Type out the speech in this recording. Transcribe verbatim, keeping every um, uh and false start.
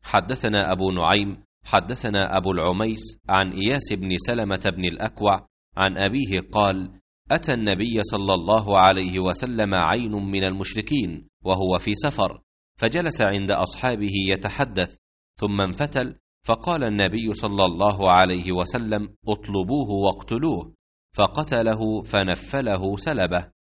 حدثنا أبو نعيم حدثنا أبو العميس عن إياس بن سلمة بن الأكوع عن أبيه قال: أتى النبي صلى الله عليه وسلم عين من المشركين وهو في سفر، فجلس عند أصحابه يتحدث، ثم انفتل، فقال النبي صلى الله عليه وسلم: اطلبوه واقتلوه، فقتله فنفله سلبه.